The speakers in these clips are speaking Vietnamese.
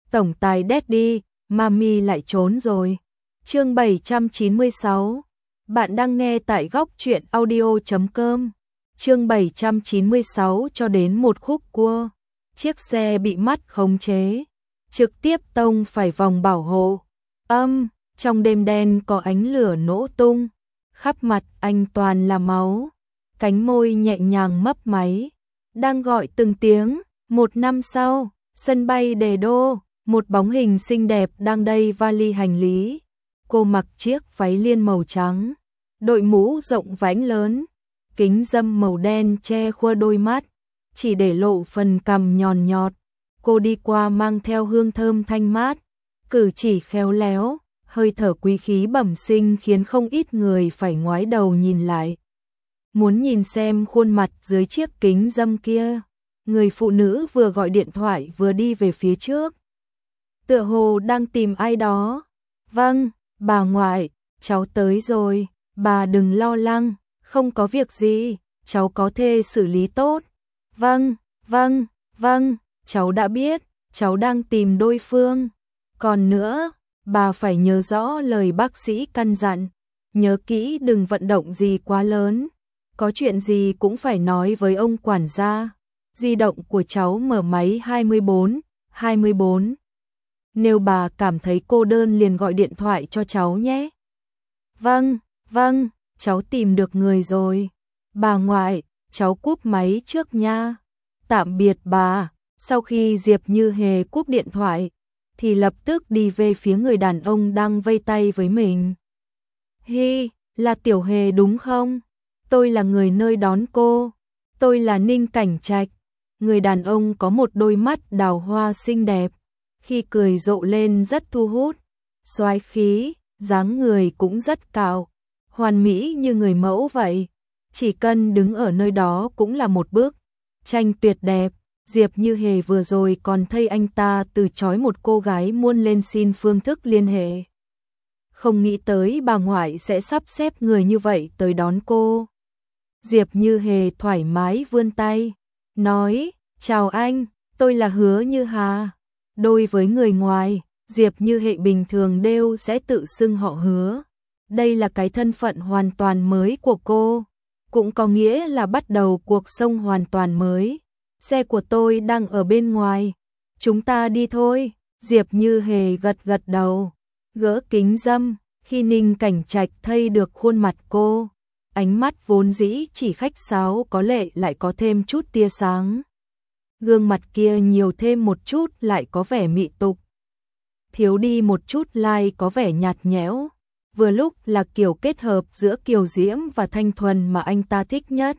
tổng tài Daddy, Mami lại trốn rồi. Chương 796. Bạn đang nghe tại góc truyện audio.com. Chương 796 cho đến một khúc cua. Chiếc xe bị mất khống chế, trực tiếp tông phải vòng bảo hộ. Trong đêm đen có ánh lửa nổ tung, khắp mặt anh toàn là máu, cánh môi nhẹ nhàng mấp máy, đang gọi từng tiếng. Một năm sau, sân bay Đề Đô, một bóng hình xinh đẹp đang đẩy vali hành lý. Cô mặc chiếc váy liên màu trắng, đội mũ rộng vánh lớn, kính râm màu đen che khuất đôi mắt, chỉ để lộ phần cằm nhọn nhọt. Cô đi qua mang theo hương thơm thanh mát, cử chỉ khéo léo, hơi thở quý khí bẩm sinh khiến không ít người phải ngoái đầu nhìn lại. Muốn nhìn xem khuôn mặt dưới chiếc kính râm kia. Người phụ nữ vừa gọi điện thoại vừa đi về phía trước, tựa hồ đang tìm ai đó. Vâng, bà ngoại, cháu tới rồi, bà đừng lo lắng, không có việc gì, cháu có thể xử lý tốt. Vâng, cháu đã biết, cháu đang tìm đối phương. Còn nữa, bà phải nhớ rõ lời bác sĩ căn dặn, nhớ kỹ đừng vận động gì quá lớn, có chuyện gì cũng phải nói với ông quản gia. Di động của cháu mở máy 24. Nếu bà cảm thấy cô đơn liền gọi điện thoại cho cháu nhé. Vâng, cháu tìm được người rồi. Bà ngoại, cháu cúp máy trước nha. Tạm biệt bà. Sau khi Diệp Như Hề cúp điện thoại, thì lập tức đi về phía người đàn ông đang vây tay với mình. Hi, là Tiểu Hề đúng không? Tôi là người nơi đón cô. Tôi là Ninh Cảnh Trạch. Người đàn ông có một đôi mắt đào hoa xinh đẹp, khi cười rộ lên rất thu hút, soái khí, dáng người cũng rất cao, hoàn mỹ như người mẫu vậy. Chỉ cần đứng ở nơi đó cũng là một bức tranh tuyệt đẹp. Diệp Như Hề vừa rồi còn thấy anh ta từ chối một cô gái muốn lên xin phương thức liên hệ. Không nghĩ tới bà ngoại sẽ sắp xếp người như vậy tới đón cô. Diệp Như Hề thoải mái vươn tay, nói, chào anh, tôi là Hứa Như Hà. Đối với người ngoài, Diệp Như Hề bình thường đều sẽ tự xưng họ Hứa. Đây là cái thân phận hoàn toàn mới của cô, cũng có nghĩa là bắt đầu cuộc sống hoàn toàn mới. Xe của tôi đang ở bên ngoài, chúng ta đi thôi. Diệp Như Hề gật gật đầu, gỡ kính râm, khi Ninh Cảnh Trạch thấy được khuôn mặt cô. Ánh mắt vốn dĩ chỉ khách sáo có lệ lại có thêm chút tia sáng. Gương mặt kia nhiều thêm một chút lại có vẻ mị tục, thiếu đi một chút lại có vẻ nhạt nhẽo, vừa lúc là kiểu kết hợp giữa kiều diễm và thanh thuần mà anh ta thích nhất.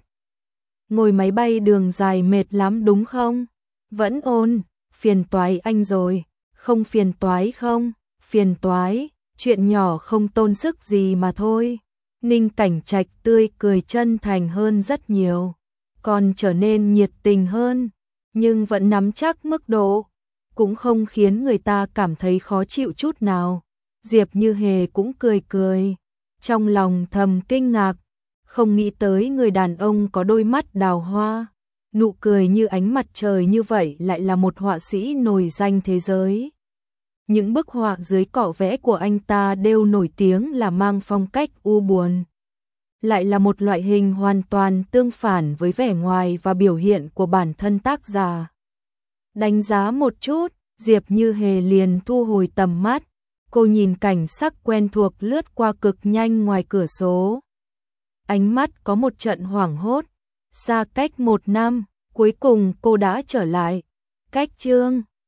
Ngồi máy bay đường dài mệt lắm đúng không? Vẫn ổn, phiền toái anh rồi. Không phiền toái không? Phiền toái, chuyện nhỏ không tốn sức gì mà thôi. Ninh Cảnh Trạch tươi cười chân thành hơn rất nhiều, còn trở nên nhiệt tình hơn, nhưng vẫn nắm chắc mức độ, cũng không khiến người ta cảm thấy khó chịu chút nào. Diệp Như Hề cũng cười cười, trong lòng thầm kinh ngạc, không nghĩ tới người đàn ông có đôi mắt đào hoa, nụ cười như ánh mặt trời như vậy lại là một họa sĩ nổi danh thế giới. Những bức họa dưới cọ vẽ của anh ta đều nổi tiếng là mang phong cách u buồn, lại là một loại hình hoàn toàn tương phản với vẻ ngoài và biểu hiện của bản thân tác giả. Đánh giá một chút, Diệp Như Hề liền thu hồi tầm mắt, cô nhìn cảnh sắc quen thuộc lướt qua cực nhanh ngoài cửa sổ. Ánh mắt có một trận hoảng hốt, xa cách 1 năm, cuối cùng cô đã trở lại. Cách chương